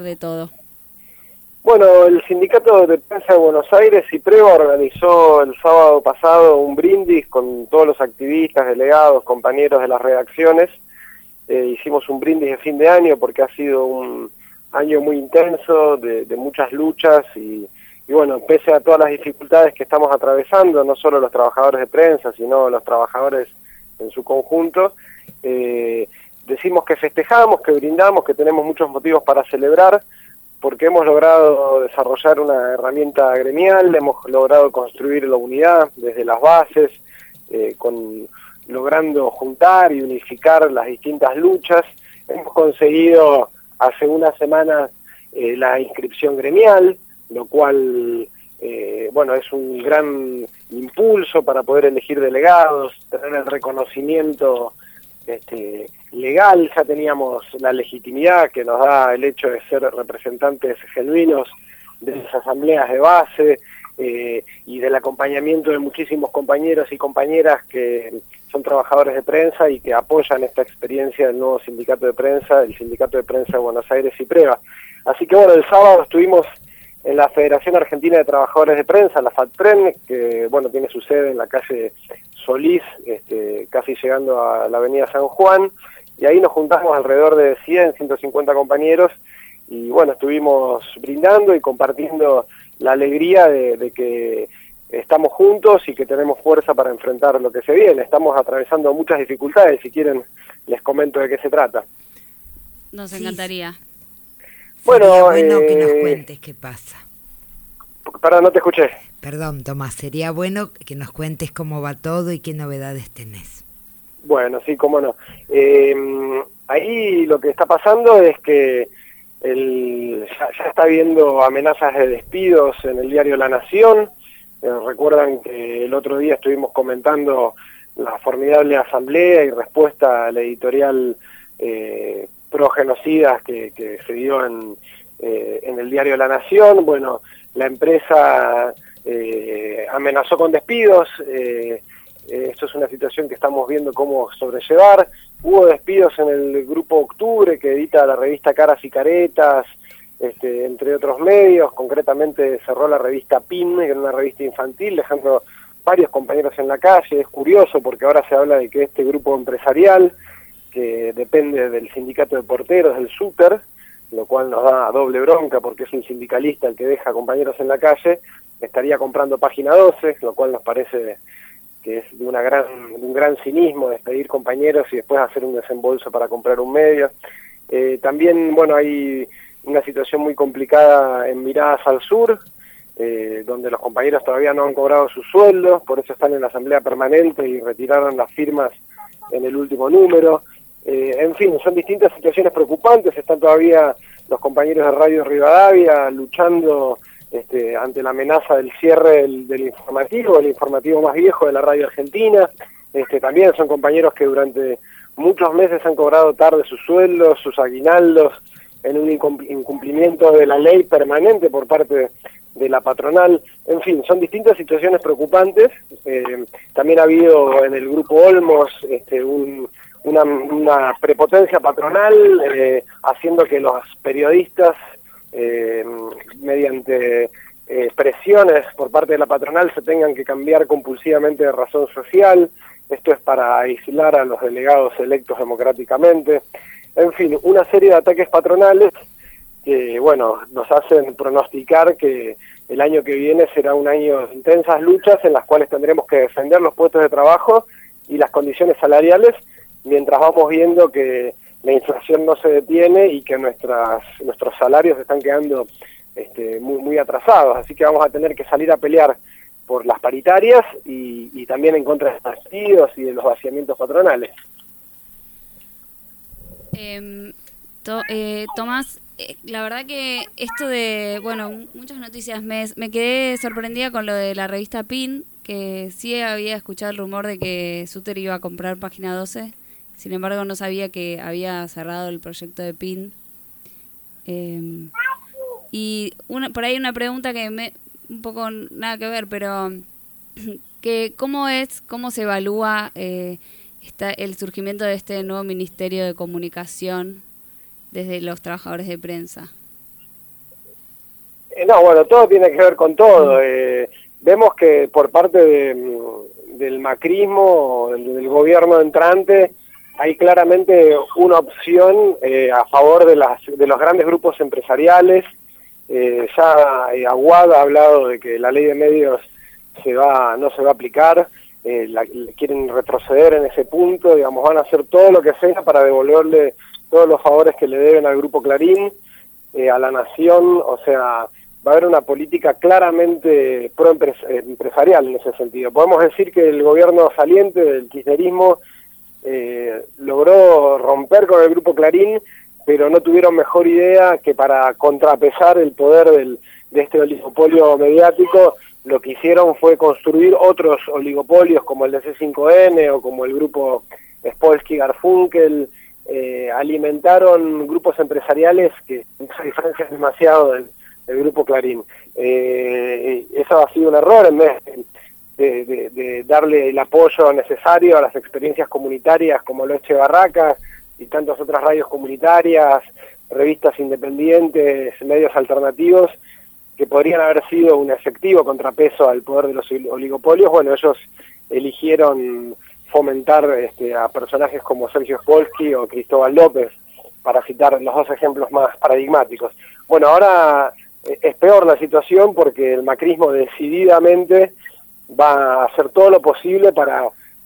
de todo? Bueno, el Sindicato de Prensa de Buenos Aires, CIPREVA, organizó el sábado pasado un brindis con todos los activistas, delegados, compañeros de las redacciones. Hicimos un brindis de fin de año porque ha sido un año muy intenso, de muchas luchas y bueno, pese a todas las dificultades que estamos atravesando, no solo los trabajadores de prensa, sino los trabajadores en su conjunto, decimos que festejamos, que brindamos, que tenemos muchos motivos para celebrar, porque hemos logrado desarrollar una herramienta gremial, hemos logrado construir la unidad desde las bases, logrando juntar y unificar las distintas luchas. Hemos conseguido hace unas semanas la inscripción gremial, lo cual bueno, es un gran impulso para poder elegir delegados, tener el reconocimiento legal. Ya teníamos la legitimidad que nos da el hecho de ser representantes genuinos de las asambleas de base y del acompañamiento de muchísimos compañeros y compañeras que son trabajadores de prensa y que apoyan esta experiencia del nuevo sindicato de prensa, el Sindicato de Prensa de Buenos Aires, CIPREVA. Así que bueno, el sábado estuvimos en la Federación Argentina de Trabajadores de Prensa, la FATPREN, que bueno, tiene su sede en la calle Solís, casi llegando a la avenida San Juan, y ahí nos juntamos alrededor de 150 compañeros, y bueno, estuvimos brindando y compartiendo la alegría de que estamos juntos y que tenemos fuerza para enfrentar lo que se viene. Estamos atravesando muchas dificultades, si quieren les comento de qué se trata. Nos encantaría. Sería Bueno, bueno que nos cuentes qué pasa. perdón, no te escuché. Perdón, Tomás, sería bueno que nos cuentes cómo va todo y qué novedades tenés. Bueno, sí, cómo no. Ahí lo que está pasando es que ya está habiendo amenazas de despidos en el diario La Nación. Recuerdan que el otro día estuvimos comentando la formidable asamblea y respuesta a la editorial pro genocidas que se dio en el diario La Nación. Bueno, la empresa amenazó con despidos. Esto es una situación que estamos viendo cómo sobrellevar. Hubo despidos en el Grupo Octubre, que edita la revista Caras y Caretas, entre otros medios. Concretamente cerró la revista PIN, que era una revista infantil, dejando varios compañeros en la calle. Es curioso porque ahora se habla de que este grupo empresarial, que depende del sindicato de porteros, del SUTER, lo cual nos da doble bronca porque es un sindicalista el que deja compañeros en la calle, estaría comprando Página 12, lo cual nos parece que es de un gran cinismo despedir compañeros y después hacer un desembolso para comprar un medio. También, bueno, hay una situación muy complicada en Miradas al Sur, donde los compañeros todavía no han cobrado sus sueldos, por eso están en la asamblea permanente y retiraron las firmas en el último número. En fin, son distintas situaciones preocupantes. Están todavía los compañeros de Radio Rivadavia luchando ante la amenaza del cierre del informativo, el informativo más viejo de la radio argentina. También son compañeros que durante muchos meses han cobrado tarde sus sueldos, sus aguinaldos, en un incumplimiento de la ley permanente por parte de la patronal. En fin, son distintas situaciones preocupantes. También ha habido en el Grupo Olmos una prepotencia patronal, haciendo que los periodistas, mediante presiones por parte de la patronal, se tengan que cambiar compulsivamente de razón social. Esto es para aislar a los delegados electos democráticamente. En fin, una serie de ataques patronales que, bueno, nos hacen pronosticar que el año que viene será un año de intensas luchas en las cuales tendremos que defender los puestos de trabajo y las condiciones salariales, mientras vamos viendo que la inflación no se detiene y que nuestros salarios están quedando muy atrasados. Así que vamos a tener que salir a pelear por las paritarias y también en contra de los despidos y de los vaciamientos patronales. Tomás, la verdad que esto de, bueno, muchas noticias, me quedé sorprendida con lo de la revista PIN, que sí había escuchado el rumor de que Suter iba a comprar Página 12, sin embargo no sabía que había cerrado el proyecto de PIN. Y por ahí una pregunta que un poco nada que ver, pero que cómo se evalúa el surgimiento de este nuevo Ministerio de Comunicación desde los trabajadores de prensa. No, bueno, todo tiene que ver con todo. Vemos que por parte del macrismo, del gobierno entrante, hay claramente una opción a favor de los grandes grupos empresariales. Ya Aguad ha hablado de que la ley de medios no se va a aplicar, quieren retroceder en ese punto, digamos, van a hacer todo lo que sea para devolverle todos los favores que le deben al Grupo Clarín, a la Nación, o sea, va a haber una política claramente pro-empresarial en ese sentido. Podemos decir que el gobierno saliente del kirchnerismo logró romper con el Grupo Clarín, pero no tuvieron mejor idea que para contrapesar el poder de este oligopolio mediático, lo que hicieron fue construir otros oligopolios como el de C5N o como el grupo Spolsky Garfunkel. Alimentaron grupos empresariales que se diferencian demasiado del Grupo Clarín. Eso ha sido un error, en vez de darle el apoyo necesario a las experiencias comunitarias como Loche Barracas y tantas otras radios comunitarias, revistas independientes, medios alternativos, que podrían haber sido un efectivo contrapeso al poder de los oligopolios. Bueno, ellos eligieron fomentar a personajes como Sergio Spolsky o Cristóbal López, para citar los dos ejemplos más paradigmáticos. Bueno, ahora es peor la situación porque el macrismo decididamente va a hacer todo lo posible para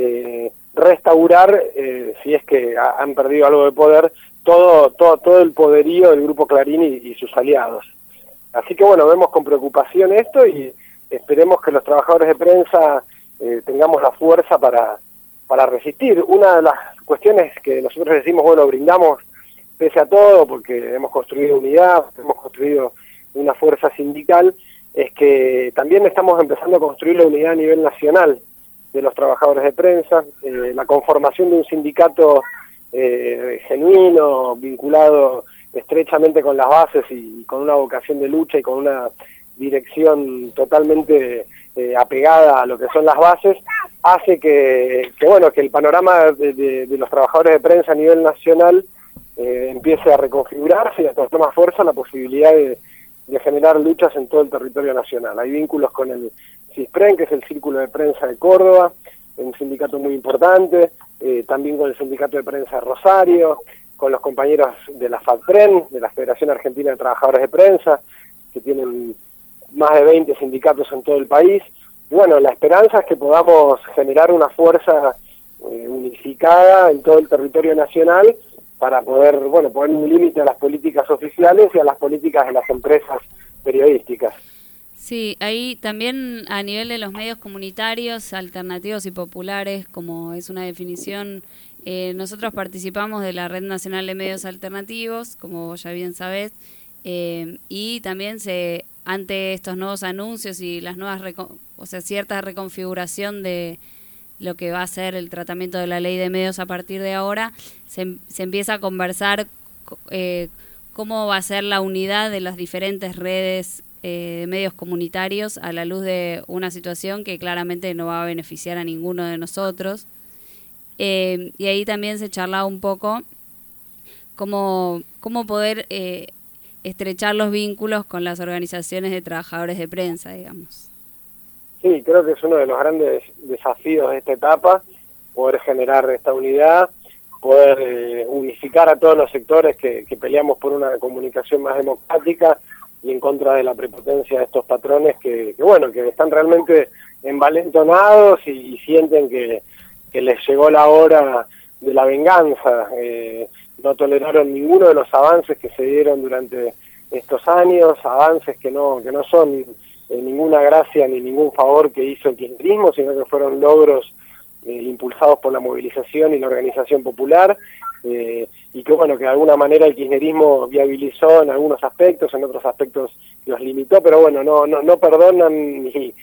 restaurar, si es que han perdido algo de poder, todo el poderío del Grupo Clarín y sus aliados. Así que bueno, vemos con preocupación esto y esperemos que los trabajadores de prensa tengamos la fuerza para resistir. Una de las cuestiones que nosotros decimos, bueno, brindamos pese a todo, porque hemos construido unidad, hemos construido una fuerza sindical, es que también estamos empezando a construir la unidad a nivel nacional de los trabajadores de prensa, la conformación de un sindicato genuino, vinculado estrechamente con las bases y con una vocación de lucha y con una dirección totalmente apegada a lo que son las bases, hace que el panorama de los trabajadores de prensa a nivel nacional empiece a reconfigurarse y a tomar más fuerza la posibilidad de generar luchas en todo el territorio nacional. Hay vínculos con el CISPREN, que es el Círculo de Prensa de Córdoba, un sindicato muy importante, también con el Sindicato de Prensa de Rosario, con los compañeros de la FATPREN, de la Federación Argentina de Trabajadores de Prensa, que tienen más de 20 sindicatos en todo el país. Y bueno, la esperanza es que podamos generar una fuerza unificada en todo el territorio nacional para poder poner un límite a las políticas oficiales y a las políticas de las empresas periodísticas. Sí, ahí también a nivel de los medios comunitarios, alternativos y populares, como es una definición, nosotros participamos de la Red Nacional de Medios Alternativos, como ya bien sabés, y también ante estos nuevos anuncios y las nuevas, cierta reconfiguración de lo que va a ser el tratamiento de la ley de medios a partir de ahora, se empieza a conversar cómo va a ser la unidad de las diferentes redes de medios comunitarios a la luz de una situación que claramente no va a beneficiar a ninguno de nosotros. Y ahí también se charlaba un poco cómo poder estrechar los vínculos con las organizaciones de trabajadores de prensa, digamos. Sí, creo que es uno de los grandes desafíos de esta etapa, poder generar esta unidad, poder unificar a todos los sectores que peleamos por una comunicación más democrática y en contra de la prepotencia de estos patrones que están realmente envalentonados y sienten que les llegó la hora de la venganza. No toleraron ninguno de los avances que se dieron durante estos años, avances que no son ninguna gracia ni ningún favor que hizo el kirchnerismo, sino que fueron logros impulsados por la movilización y la organización popular, y que que de alguna manera el kirchnerismo viabilizó en algunos aspectos, en otros aspectos los limitó, pero no perdonan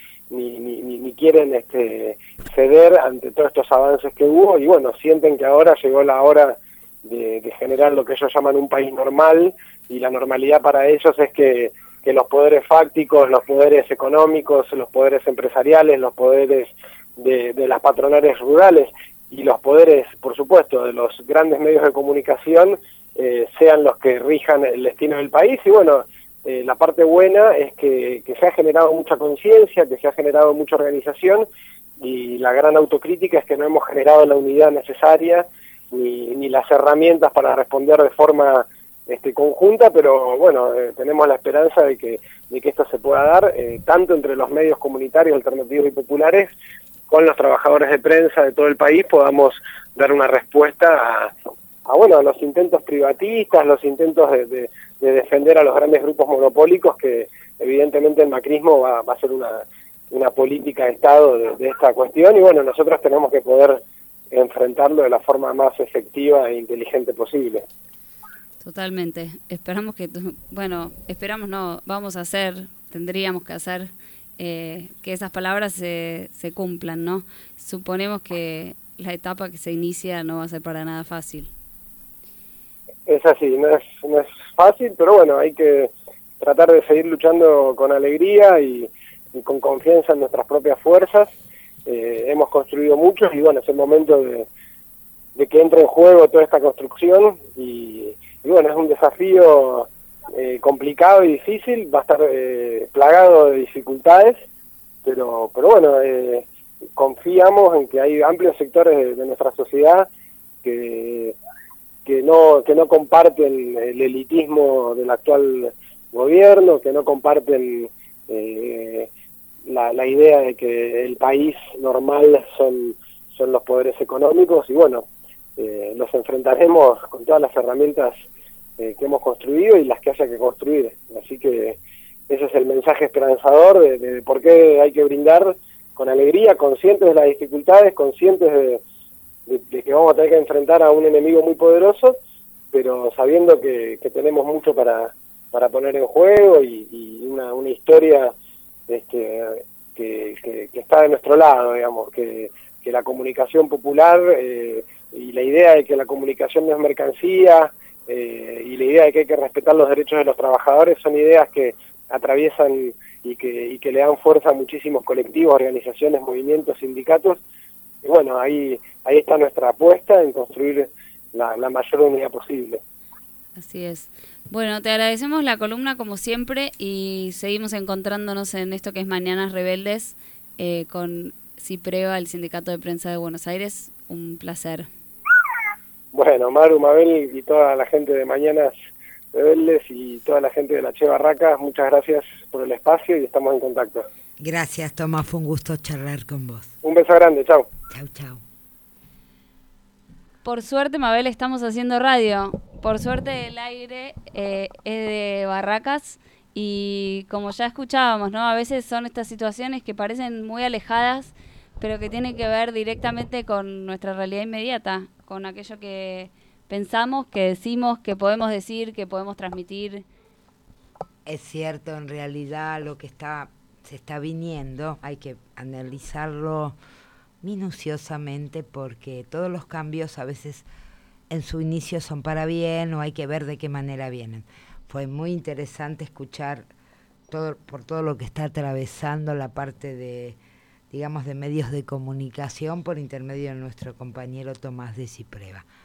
ni quieren ceder ante todos estos avances que hubo, y sienten que ahora llegó la hora de generar lo que ellos llaman un país normal, y la normalidad para ellos es que los poderes fácticos, los poderes económicos, los poderes empresariales, los poderes de las patronales rurales y los poderes, por supuesto, de los grandes medios de comunicación sean los que rijan el destino del país. Y la parte buena es que se ha generado mucha conciencia, que se ha generado mucha organización, y la gran autocrítica es que no hemos generado la unidad necesaria ni las herramientas para responder de forma conjunta, pero bueno, tenemos la esperanza de que esto se pueda dar, tanto entre los medios comunitarios, alternativos y populares, con los trabajadores de prensa de todo el país, podamos dar una respuesta a los intentos privatistas, los intentos de defender a los grandes grupos monopólicos, que evidentemente el macrismo va a ser una política de Estado de esta cuestión, y bueno, nosotros tenemos que poder enfrentarlo de la forma más efectiva e inteligente posible. Totalmente. Esperamos esperamos no, vamos a hacer, tendríamos que hacer que esas palabras se cumplan, ¿no? Suponemos que la etapa que se inicia no va a ser para nada fácil. Es así, no es fácil, pero bueno, hay que tratar de seguir luchando con alegría y con confianza en nuestras propias fuerzas. Hemos construido mucho y bueno, es el momento de que entre en juego toda esta construcción y bueno, es un desafío complicado y difícil, va a estar plagado de dificultades, pero bueno, confiamos en que hay amplios sectores de nuestra sociedad que no comparten el elitismo del actual gobierno, que no comparten la idea de que el país normal son los poderes económicos, y bueno, los enfrentaremos con todas las herramientas que hemos construido y las que haya que construir. Así que ese es el mensaje esperanzador de por qué hay que brindar con alegría, conscientes de las dificultades, conscientes de que vamos a tener que enfrentar a un enemigo muy poderoso, pero sabiendo que tenemos mucho para poner en juego y una historia que está de nuestro lado, digamos, que la comunicación popular y la idea de que la comunicación no es mercancía y la idea de que hay que respetar los derechos de los trabajadores son ideas que atraviesan y que le dan fuerza a muchísimos colectivos, organizaciones, movimientos, sindicatos. Y bueno, ahí está nuestra apuesta en construir la mayor unidad posible. Así es. Bueno, te agradecemos la columna como siempre y seguimos encontrándonos en esto que es Mañanas Rebeldes con CIPREVA, el Sindicato de Prensa de Buenos Aires. Un placer. Bueno, Maru, Mabel y toda la gente de Mañanas Rebeldes y toda la gente de la Che Barracas, muchas gracias por el espacio y estamos en contacto. Gracias, Tomás, fue un gusto charlar con vos. Un beso grande, chau. Chau, chau. Por suerte, Mabel, estamos haciendo radio. Por suerte el aire es de Barracas y como ya escuchábamos, ¿no? A veces son estas situaciones que parecen muy alejadas, pero que tienen que ver directamente con nuestra realidad inmediata, con aquello que pensamos, que decimos, que podemos decir, que podemos transmitir. Es cierto, en realidad lo que se está viniendo, hay que analizarlo minuciosamente porque todos los cambios a veces en su inicio son para bien o hay que ver de qué manera vienen. Fue muy interesante escuchar por todo lo que está atravesando la parte de, digamos, de medios de comunicación por intermedio de nuestro compañero Tomás de CIPREVA.